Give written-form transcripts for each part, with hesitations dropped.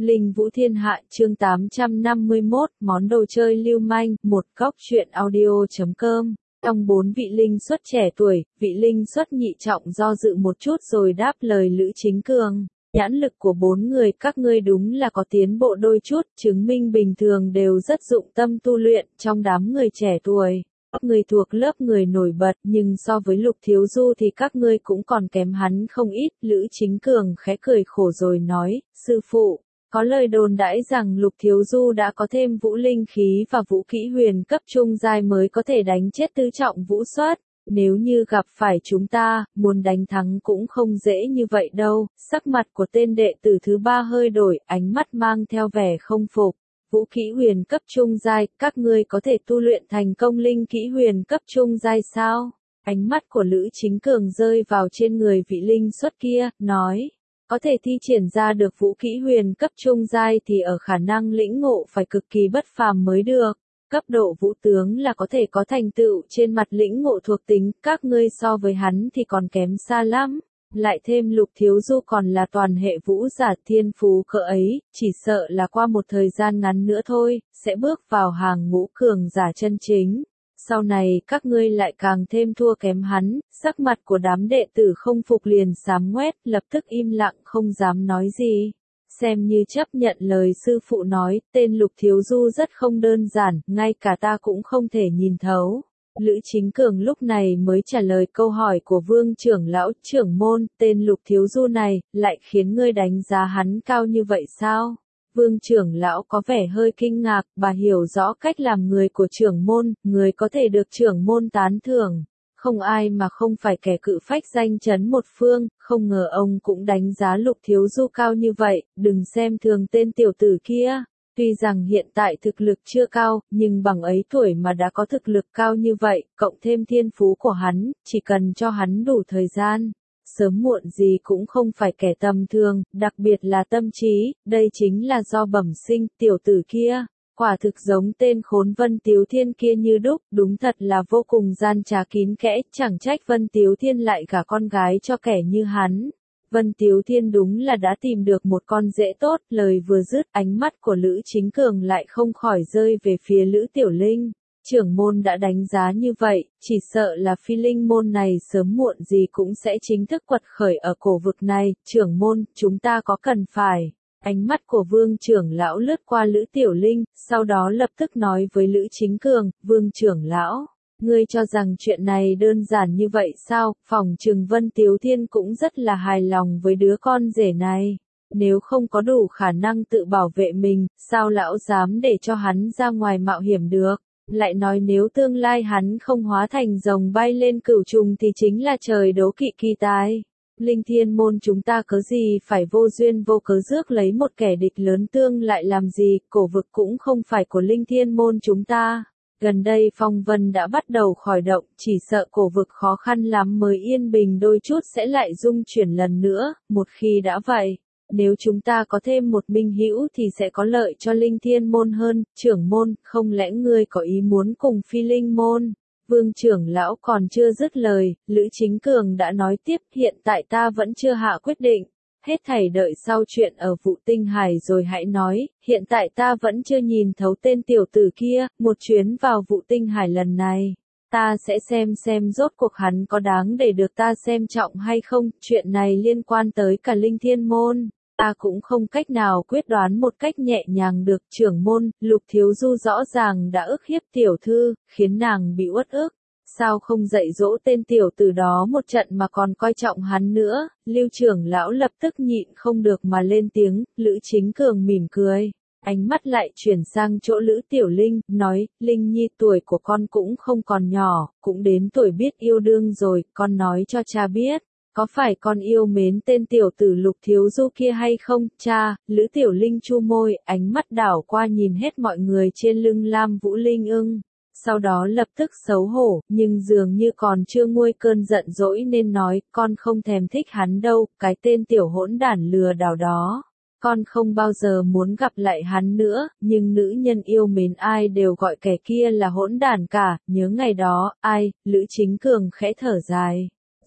Linh Vũ Thiên Hạ chương 851, món đồ chơi lưu manh, một góc truyện audio.com. Trong 4 vị linh xuất trẻ tuổi, vị linh xuất nhị trọng do dự một chút rồi đáp lời Lữ Chính Cường. Nhãn lực của 4 người các ngươi đúng là có tiến bộ đôi chút, chứng minh bình thường đều rất dụng tâm tu luyện, trong đám người trẻ tuổi. Các ngươi thuộc lớp người nổi bật, nhưng so với Lục Thiếu Du thì các ngươi cũng còn kém hắn không ít. Lữ Chính Cường khẽ cười khổ rồi nói, sư phụ, có lời đồn đãi rằng Lục Thiếu Du đã có thêm vũ linh khí và vũ kỹ huyền cấp trung giai mới có thể đánh chết tứ trọng vũ xuất. Nếu như gặp phải chúng ta, muốn đánh thắng cũng không dễ như vậy đâu. Sắc mặt của tên đệ tử thứ 3 hơi đổi, ánh mắt mang theo vẻ không phục. Vũ kỹ huyền cấp trung giai, các ngươi có thể tu luyện thành công linh kỹ huyền cấp trung giai sao? Ánh mắt của Lữ Chính Cường rơi vào trên người vị linh xuất kia, nói, có thể thi triển ra được vũ kỹ huyền cấp trung giai thì ở khả năng lĩnh ngộ phải cực kỳ bất phàm mới được. Cấp độ vũ tướng là có thể có thành tựu trên mặt lĩnh ngộ thuộc tính, các ngươi so với hắn thì còn kém xa lắm. Lại thêm Lục Thiếu Du còn là toàn hệ vũ giả thiên phú cỡ ấy, chỉ sợ là qua một thời gian ngắn nữa thôi, sẽ bước vào hàng ngũ cường giả chân chính. Sau này các ngươi lại càng thêm thua kém hắn, sắc mặt của đám đệ tử không phục liền xám ngoét, lập tức im lặng không dám nói gì. Xem như chấp nhận lời sư phụ nói, tên Lục Thiếu Du rất không đơn giản, ngay cả ta cũng không thể nhìn thấu. Lữ Chính Cường lúc này mới trả lời câu hỏi của Vương trưởng lão, trưởng môn, tên Lục Thiếu Du này, lại khiến ngươi đánh giá hắn cao như vậy sao? Vương trưởng lão có vẻ hơi kinh ngạc, bà hiểu rõ cách làm người của trưởng môn, người có thể được trưởng môn tán thưởng. Không ai mà không phải kẻ cự phách danh chấn một phương, không ngờ ông cũng đánh giá Lục Thiếu Du cao như vậy, đừng xem thường tên tiểu tử kia. Tuy rằng hiện tại thực lực chưa cao, nhưng bằng ấy tuổi mà đã có thực lực cao như vậy, cộng thêm thiên phú của hắn, chỉ cần cho hắn đủ thời gian, sớm muộn gì cũng không phải kẻ tầm thường, đặc biệt là tâm trí, đây chính là do bẩm sinh, tiểu tử kia. Quả thực giống tên khốn Vân Tiếu Thiên kia như đúc, đúng thật là vô cùng gian trá kín kẽ, chẳng trách Vân Tiếu Thiên lại gả con gái cho kẻ như hắn. Vân Tiếu Thiên đúng là đã tìm được một con rể tốt, lời vừa dứt, ánh mắt của Lữ Chính Cường lại không khỏi rơi về phía Lữ Tiểu Linh. Trưởng môn đã đánh giá như vậy, chỉ sợ là phi linh môn này sớm muộn gì cũng sẽ chính thức quật khởi ở cổ vực này, trưởng môn, chúng ta có cần phải. Ánh mắt của Vương trưởng lão lướt qua Lữ Tiểu Linh, sau đó lập tức nói với Lữ Chính Cường, Vương trưởng lão, ngươi cho rằng chuyện này đơn giản như vậy sao? Phòng trừng Vân Tiếu Thiên cũng rất là hài lòng với đứa con rể này. Nếu không có đủ khả năng tự bảo vệ mình, sao lão dám để cho hắn ra ngoài mạo hiểm được? Lại nói nếu tương lai hắn không hóa thành rồng bay lên cửu trùng thì chính là trời đố kỵ kỳ tài. Linh Thiên môn chúng ta cớ gì phải vô duyên vô cớ rước lấy một kẻ địch lớn tương lại làm gì, cổ vực cũng không phải của Linh Thiên môn chúng ta. Gần đây phong vân đã bắt đầu khởi động, chỉ sợ cổ vực khó khăn lắm mới yên bình đôi chút sẽ lại dung chuyển lần nữa, một khi đã vậy. Nếu chúng ta có thêm một minh hữu thì sẽ có lợi cho Linh Thiên môn hơn, trưởng môn, không lẽ ngươi có ý muốn cùng phi linh môn? Vương trưởng lão còn chưa dứt lời, Lữ Chính Cường đã nói tiếp, hiện tại ta vẫn chưa hạ quyết định. Hết thảy đợi sau chuyện ở Vụ Tinh Hải rồi hãy nói, hiện tại ta vẫn chưa nhìn thấu tên tiểu tử kia, một chuyến vào Vụ Tinh Hải lần này. Ta sẽ xem rốt cuộc hắn có đáng để được ta xem trọng hay không, chuyện này liên quan tới cả Linh Thiên môn. Ta cũng không cách nào quyết đoán một cách nhẹ nhàng được, trưởng môn, Lục Thiếu Du rõ ràng đã ức hiếp tiểu thư, khiến nàng bị uất ức. Sao không dạy dỗ tên tiểu tử đó một trận mà còn coi trọng hắn nữa? Lưu trưởng lão lập tức nhịn không được mà lên tiếng, Lữ Chính Cường mỉm cười. Ánh mắt lại chuyển sang chỗ Lữ Tiểu Linh, nói, Linh Nhi tuổi của con cũng không còn nhỏ, cũng đến tuổi biết yêu đương rồi, con nói cho cha biết. Có phải con yêu mến tên tiểu tử Lục Thiếu Du kia hay không, cha? Lữ Tiểu Linh chu môi, ánh mắt đảo qua nhìn hết mọi người trên lưng Lam Vũ Linh ưng. Sau đó lập tức xấu hổ, nhưng dường như còn chưa nguôi cơn giận dỗi nên nói, con không thèm thích hắn đâu, cái tên tiểu hỗn đản lừa đảo đó. Con không bao giờ muốn gặp lại hắn nữa, nhưng nữ nhân yêu mến ai đều gọi kẻ kia là hỗn đản cả, nhớ ngày đó, ai? Lữ Chính Cường khẽ thở dài.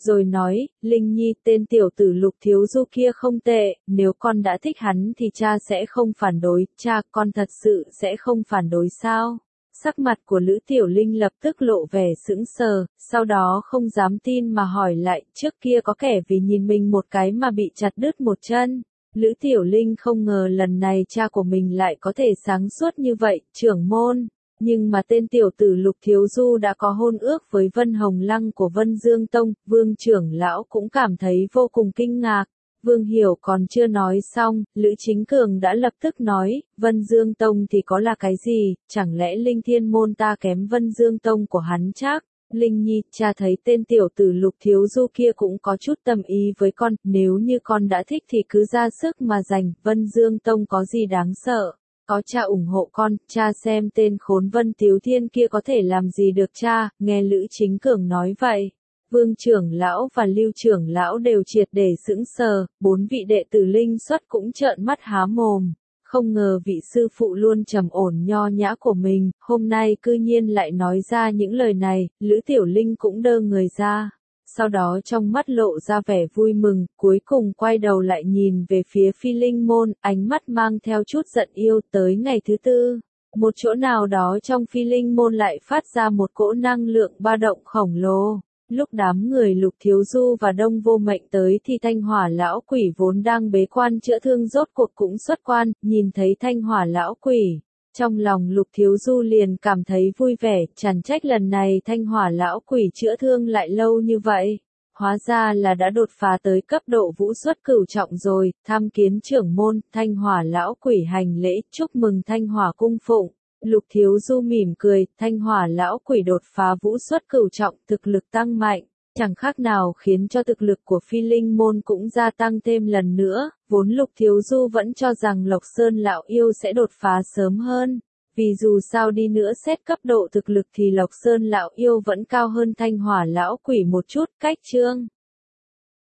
rồi nói, Linh Nhi, tên tiểu tử Lục Thiếu Du kia không tệ, nếu con đã thích hắn thì cha sẽ không phản đối, cha, con thật sự sẽ không phản đối sao? Sắc mặt của Lữ Tiểu Linh lập tức lộ vẻ sững sờ, sau đó không dám tin mà hỏi lại, trước kia có kẻ vì nhìn mình một cái mà bị chặt đứt một chân. Lữ Tiểu Linh không ngờ lần này cha của mình lại có thể sáng suốt như vậy, trưởng môn. Nhưng mà tên tiểu tử Lục Thiếu Du đã có hôn ước với Vân Hồng Lăng của Vân Dương Tông, Vương trưởng lão cũng cảm thấy vô cùng kinh ngạc. Vương Hiểu còn chưa nói xong, Lữ Chính Cường đã lập tức nói, Vân Dương Tông thì có là cái gì, chẳng lẽ Linh Thiên Môn ta kém Vân Dương Tông của hắn chắc? Linh Nhi, cha thấy tên tiểu tử Lục Thiếu Du kia cũng có chút tâm ý với con, nếu như con đã thích thì cứ ra sức mà giành, Vân Dương Tông có gì đáng sợ? Có cha ủng hộ con, cha xem tên khốn Vân Tiếu Thiên kia có thể làm gì được cha, nghe Lữ Chính Cường nói vậy. Vương trưởng lão và Lưu trưởng lão đều triệt để sững sờ, 4 vị đệ tử linh xuất cũng trợn mắt há mồm. Không ngờ vị sư phụ luôn trầm ổn nho nhã của mình, hôm nay cư nhiên lại nói ra những lời này, Lữ Tiểu Linh cũng đơ người ra. Sau đó trong mắt lộ ra vẻ vui mừng, cuối cùng quay đầu lại nhìn về phía Phi Linh Môn, ánh mắt mang theo chút giận yêu. Tới ngày thứ tư, một chỗ nào đó trong Phi Linh Môn lại phát ra một cỗ năng lượng ba động khổng lồ. Lúc đám người Lục Thiếu Du và Đông Vô Mệnh tới thì Thanh Hỏa lão quỷ vốn đang bế quan chữa thương rốt cuộc cũng xuất quan, nhìn thấy Thanh Hỏa lão quỷ. Trong lòng Lục Thiếu Du liền cảm thấy vui vẻ, chẳng trách lần này Thanh Hỏa lão quỷ chữa thương lại lâu như vậy. Hóa ra là đã đột phá tới cấp độ vũ xuất cửu trọng rồi, tham kiến trưởng môn, Thanh Hỏa lão quỷ hành lễ, chúc mừng Thanh Hỏa cung phụng. Lục Thiếu Du mỉm cười, Thanh Hỏa lão quỷ đột phá vũ xuất cửu trọng, thực lực tăng mạnh, chẳng khác nào khiến cho thực lực của Phi Linh môn cũng gia tăng thêm lần nữa, vốn Lục Thiếu Du vẫn cho rằng Lộc Sơn lão yêu sẽ đột phá sớm hơn, vì dù sao đi nữa xét cấp độ thực lực thì Lộc Sơn lão yêu vẫn cao hơn Thanh Hỏa lão quỷ một chút, cách chương.